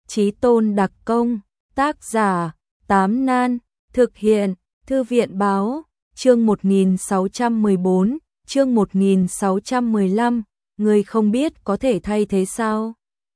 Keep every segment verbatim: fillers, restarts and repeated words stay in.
Chí tôn đặc công, tác giả, Tám Nan, thực hiện, Thư viện báo, chương một nghìn sáu trăm mười bốn, chương một nghìn sáu trăm mười lăm, người không biết có thể thay thế sao?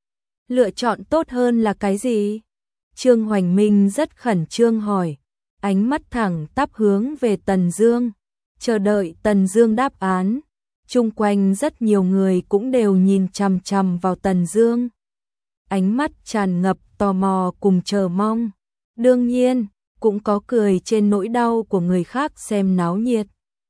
Lựa chọn tốt hơn là cái gì? Trương Hoành Minh rất khẩn trương hỏi, ánh mắt thẳng tắp hướng về Tần Dương, chờ đợi Tần Dương đáp án. Chung quanh rất nhiều người cũng đều nhìn chằm chằm vào Tần Dương, ánh mắt tràn ngập tò mò cùng chờ mong. Đương nhiên, cũng có cười trên nỗi đau của người khác xem náo nhiệt.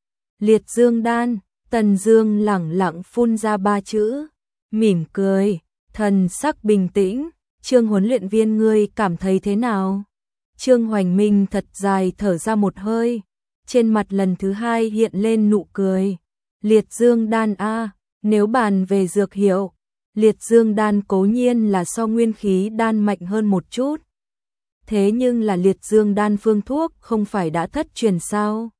Liệt dương đan, Tần Dương lẳng lặng phun ra ba chữ, mỉm cười, thần sắc bình tĩnh. Trương huấn luyện viên, ngươi cảm thấy thế nào? Trương Hoành Minh thật dài thở ra một hơi, trên mặt lần thứ hai hiện lên nụ cười. Liệt dương đan a, nếu bàn về dược hiệu, liệt dương đan cố nhiên là so nguyên khí đan mạnh hơn một chút. Thế nhưng là liệt dương đan phương thuốc không phải đã thất truyền sao?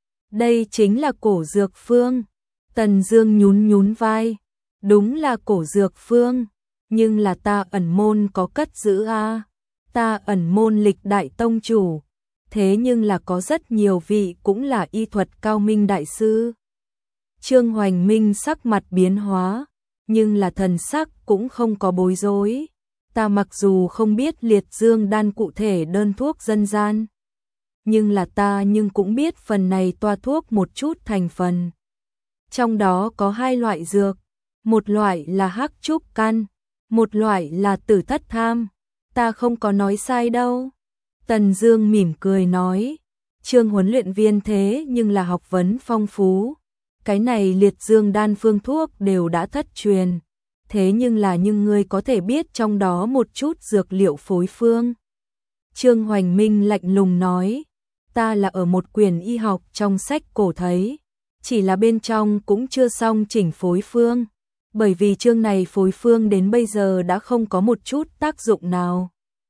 Đây chính là cổ dược phương. Tần Dương nhún nhún vai, đúng là cổ dược phương, nhưng là ta ẩn môn có cất giữ a. Ta ẩn môn lịch đại tông chủ, thế nhưng là có rất nhiều vị cũng là y thuật cao minh đại sư. Trương Hoành Minh sắc mặt biến hóa, nhưng là thần sắc cũng không có bối rối. Ta mặc dù không biết liệt dương đan cụ thể đơn thuốc dân gian, nhưng là ta nhưng cũng biết phần này toa thuốc một chút thành phần. Trong đó có hai loại dược, một loại là hắc trúc căn, một loại là tử thất tham. Ta không có nói sai đâu. Tần Dương mỉm cười nói, Trương huấn luyện viên thế nhưng là học vấn phong phú. Cái này liệt dương đan phương thuốc đều đã thất truyền. Thế nhưng là nhưng ngươi có thể biết trong đó một chút dược liệu phối phương. Trương Hoành Minh lạnh lùng nói, ta là ở một quyển y học trong sách cổ thấy, chỉ là bên trong cũng chưa xong chỉnh phối phương, bởi vì chương này phối phương đến bây giờ đã không có một chút tác dụng nào.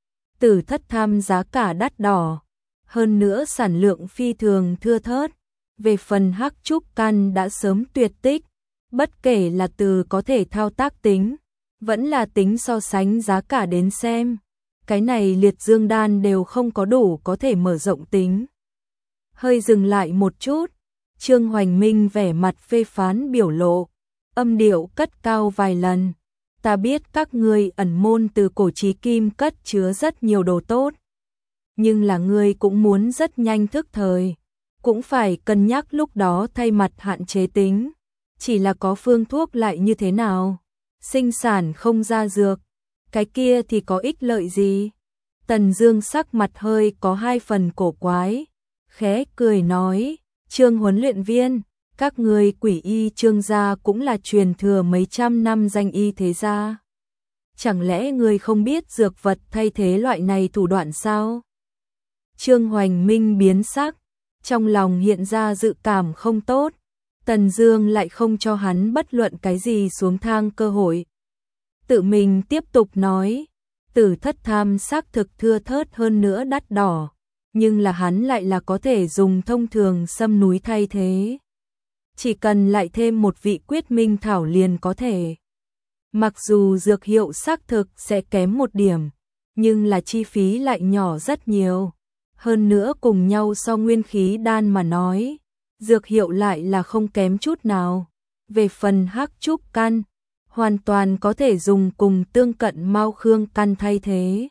Tử thất tham giá cả đắt đỏ, hơn nữa sản lượng phi thường thưa thớt. Về phần hắc trúc căn đã sớm tuyệt tích, bất kể là từ có thể thao tác tính, vẫn là tính so sánh giá cả đến xem, cái này liệt dương đan đều không có đủ có thể mở rộng tính. Hơi dừng lại một chút, Trương Hoành Minh vẻ mặt phê phán biểu lộ, âm điệu cất cao vài lần. Ta biết các ngươi ẩn môn từ cổ chí kim cất chứa rất nhiều đồ tốt, nhưng là ngươi cũng muốn rất nhanh thức thời, cũng phải cân nhắc lúc đó thay mặt hạn chế tính. Chỉ là có phương thuốc lại như thế nào? Sinh sản không ra dược, cái kia thì có ích lợi gì? Tần Dương sắc mặt hơi có hai phần cổ quái, khẽ cười nói, Trương huấn luyện viên, các ngươi Quỷ Y Trương gia cũng là truyền thừa mấy trăm năm danh y thế gia. Chẳng lẽ ngươi không biết dược vật thay thế loại này thủ đoạn sao? Trương Hoành Minh biến sắc, trong lòng hiện ra dự cảm không tốt. Tần Dương lại không cho hắn bất luận cái gì xuống thang cơ hội. Tự mình tiếp tục nói, tử thất tham xác thực thưa thớt hơn nữa đắt đỏ, nhưng là hắn lại là có thể dùng thông thường sâm núi thay thế. Chỉ cần lại thêm một vị quyết minh thảo liền có thể. Mặc dù dược hiệu xác thực sẽ kém một điểm, nhưng là chi phí lại nhỏ rất nhiều. Hơn nữa cùng nhau so nguyên khí đan mà nói, dược hiệu lại là không kém chút nào. Về phần hắc trúc căn, hoàn toàn có thể dùng cùng tương cận mao khương căn thay thế.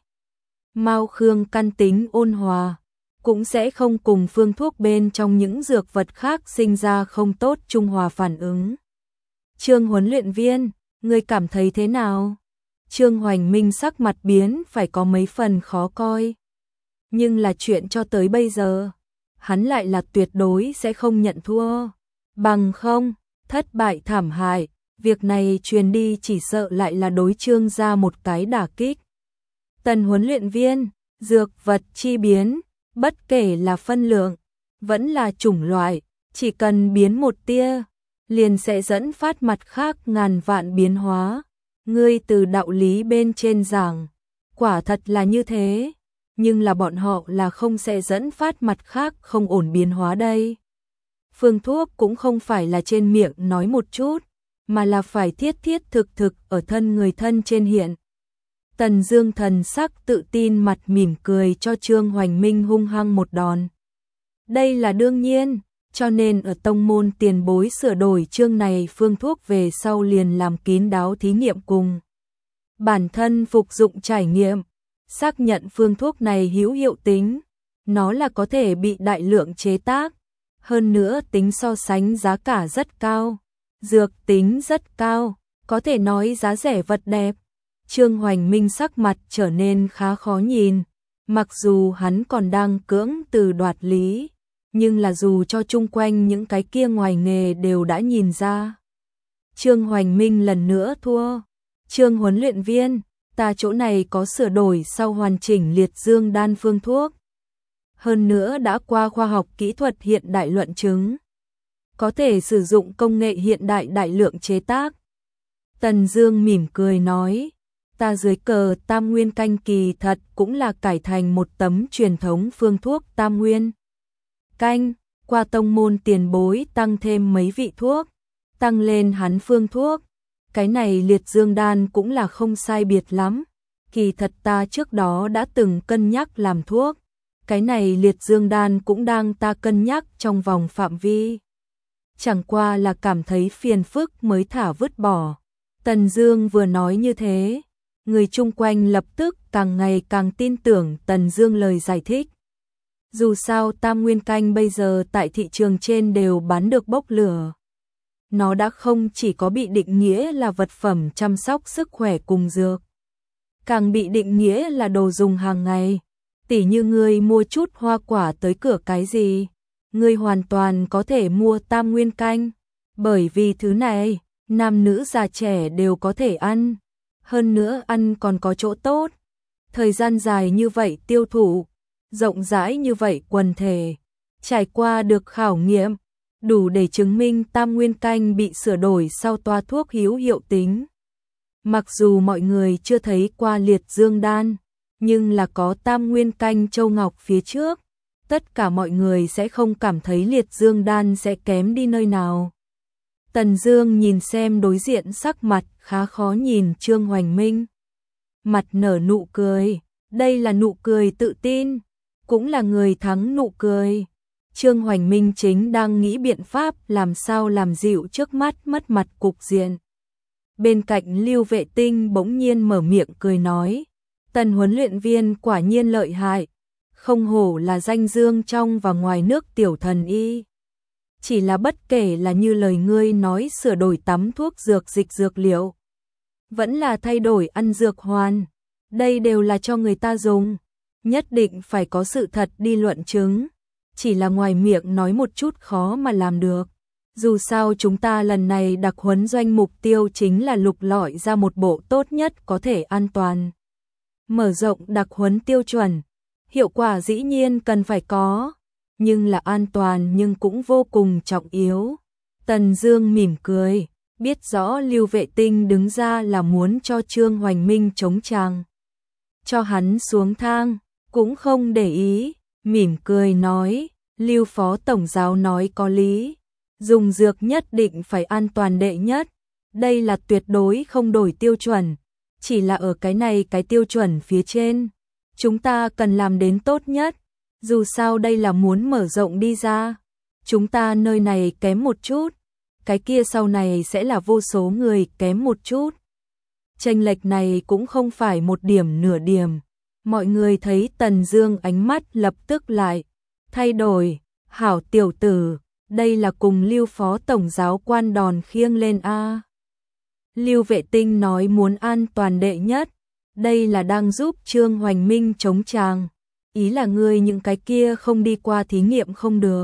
Mao khương căn tính ôn hòa, cũng sẽ không cùng phương thuốc bên trong những dược vật khác sinh ra không tốt trung hòa phản ứng. Trương huấn luyện viên, ngươi cảm thấy thế nào? Trương Hoành Minh sắc mặt biến phải có mấy phần khó coi. Nhưng là chuyện cho tới bây giờ, hắn lại là tuyệt đối sẽ không nhận thua. Bằng không, thất bại thảm hại, việc này truyền đi chỉ sợ lại là đối Trương gia một cái đả kích. Tần huấn luyện viên, dược vật chi biến, bất kể là phân lượng, vẫn là chủng loại, chỉ cần biến một tia, liền sẽ dẫn phát mặt khác ngàn vạn biến hóa. Ngươi từ đạo lý bên trên giảng, quả thật là như thế, nhưng là bọn họ là không sẽ dẫn phát mặt khác không ổn biến hóa đây. Phương thuốc cũng không phải là trên miệng nói một chút, mà là phải thiết thiết thực thực ở thân người thân trên hiện. Tần Dương thần sắc tự tin mặt mỉm cười cho Trương Hoành Minh hung hăng một đòn. Đây là đương nhiên, cho nên ở tông môn tiền bối sửa đổi chương này phương thuốc về sau liền làm kín đáo thí nghiệm cùng bản thân phục dụng trải nghiệm, xác nhận phương thuốc này hữu hiệu tính, nó là có thể bị đại lượng chế tác, hơn nữa tính so sánh giá cả rất cao, dược tính rất cao, có thể nói giá rẻ vật đẹp. Trương Hoành Minh sắc mặt trở nên khá khó nhìn, mặc dù hắn còn đang cưỡng từ đoạt lý, nhưng là dù cho chung quanh những cái kia ngoài nghề đều đã nhìn ra. Trương Hoành Minh lần nữa thua. Trương huấn luyện viên, ta chỗ này có sửa đổi sau hoàn chỉnh liệt dương đan phương thuốc. Hơn nữa đã qua khoa học kỹ thuật hiện đại luận chứng. Có thể sử dụng công nghệ hiện đại đại lượng chế tác. Tần Dương mỉm cười nói, ta dưới cờ Tam Nguyên canh kỳ thật cũng là cải thành một tấm truyền thống phương thuốc Tam Nguyên canh, qua tông môn tiền bối tăng thêm mấy vị thuốc, tăng lên hắn phương thuốc. Cái này liệt dương đan cũng là không sai biệt lắm. Kỳ thật ta trước đó đã từng cân nhắc làm thuốc. Cái này liệt dương đan cũng đang ta cân nhắc trong vòng phạm vi. Chẳng qua là cảm thấy phiền phức mới thả vứt bỏ. Tần Dương vừa nói như thế, người chung quanh lập tức càng ngày càng tin tưởng Tần Dương lời giải thích. Dù sao Tam Nguyên canh bây giờ tại thị trường trên đều bán được bốc lửa. Nó đã không chỉ có bị định nghĩa là vật phẩm chăm sóc sức khỏe cùng dược, càng bị định nghĩa là đồ dùng hàng ngày. Tỉ như ngươi mua chút hoa quả tới cửa cái gì, ngươi hoàn toàn có thể mua Tam Nguyên canh, bởi vì thứ này, nam nữ già trẻ đều có thể ăn, hơn nữa ăn còn có chỗ tốt. Thời gian dài như vậy tiêu thụ, rộng rãi như vậy quần thể, trải qua được khảo nghiệm, đủ để chứng minh Tam Nguyên canh bị sửa đổi sau toa thuốc hữu hiệu tính. Mặc dù mọi người chưa thấy qua liệt dương đan, nhưng là có Tam Nguyên canh châu ngọc phía trước, tất cả mọi người sẽ không cảm thấy liệt dương đan sẽ kém đi nơi nào. Tần Dương nhìn xem đối diện sắc mặt khá khó nhìn Trương Hoành Minh, mặt nở nụ cười, đây là nụ cười tự tin, cũng là người thắng nụ cười. Trương Hoành Minh chính đang nghĩ biện pháp làm sao làm dịu trước mắt mất mặt cục diện. Bên cạnh Lưu Vệ Tinh bỗng nhiên mở miệng cười nói, Tần huấn luyện viên quả nhiên lợi hại, không hổ là danh dương trong và ngoài nước tiểu thần y. Chỉ là bất kể là như lời ngươi nói sửa đổi tắm thuốc dược dịch dược liệu, vẫn là thay đổi ăn dược hoàn, đây đều là cho người ta dùng, nhất định phải có sự thật đi luận chứng. Chỉ là ngoài miệng nói một chút khó mà làm được. Dù sao chúng ta lần này đặc huấn doanh mục tiêu chính là lục lọi ra một bộ tốt nhất có thể an toàn. Mở rộng đặc huấn tiêu chuẩn, hiệu quả dĩ nhiên cần phải có, nhưng là an toàn nhưng cũng vô cùng trọng yếu. Tần Dương mỉm cười, biết rõ Lưu Vệ Tinh đứng ra là muốn cho Trương Hoành Minh chống chàng, cho hắn xuống thang, cũng không để ý. Mỉm cười nói, Lưu Phó Tổng Giáo nói có lý, dùng dược nhất định phải an toàn đệ nhất, đây là tuyệt đối không đổi tiêu chuẩn, chỉ là ở cái này cái tiêu chuẩn phía trên, chúng ta cần làm đến tốt nhất, dù sao đây là muốn mở rộng đi ra, chúng ta nơi này kém một chút, cái kia sau này sẽ là vô số người kém một chút. Chênh lệch này cũng không phải một điểm nửa điểm. Mọi người thấy Tần Dương ánh mắt lập tức lại thay đổi, hảo tiểu tử, đây là cùng Lưu Phó Tổng Giáo quan đòn khiêng lên a. Lưu Vệ Tinh nói muốn an toàn đệ nhất, đây là đang giúp Trương Hoành Minh chống chàng, ý là ngươi những cái kia không đi qua thí nghiệm không được.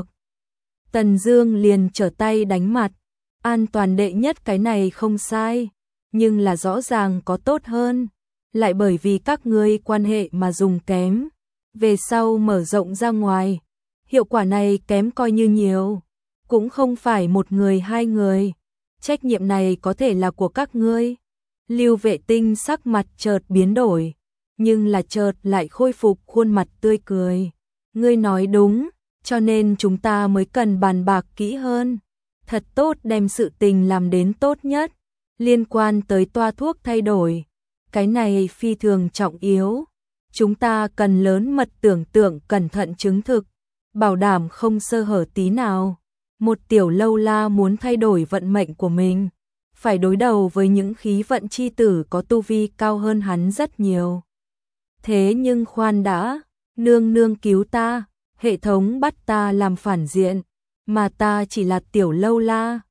Tần Dương liền trở tay đánh mặt, an toàn đệ nhất cái này không sai, nhưng là rõ ràng có tốt hơn. Lại bởi vì các ngươi quan hệ mà dùng kém, về sau mở rộng ra ngoài, hiệu quả này kém coi như nhiều, cũng không phải một người hai người, trách nhiệm này có thể là của các ngươi. Lưu Vệ Tinh sắc mặt chợt biến đổi, nhưng là chợt lại khôi phục khuôn mặt tươi cười. Ngươi nói đúng, cho nên chúng ta mới cần bàn bạc kỹ hơn, thật tốt đem sự tình làm đến tốt nhất, liên quan tới toa thuốc thay đổi. cái này phi thường trọng yếu. Chúng ta cần lớn mật tưởng tượng cẩn thận chứng thực, bảo đảm không sơ hở tí nào. Một tiểu lâu la muốn thay đổi vận mệnh của mình, phải đối đầu với những khí vận chi tử có tu vi cao hơn hắn rất nhiều. Thế nhưng khoan đã, nương nương cứu ta, hệ thống bắt ta làm phản diện, mà ta chỉ là tiểu lâu la.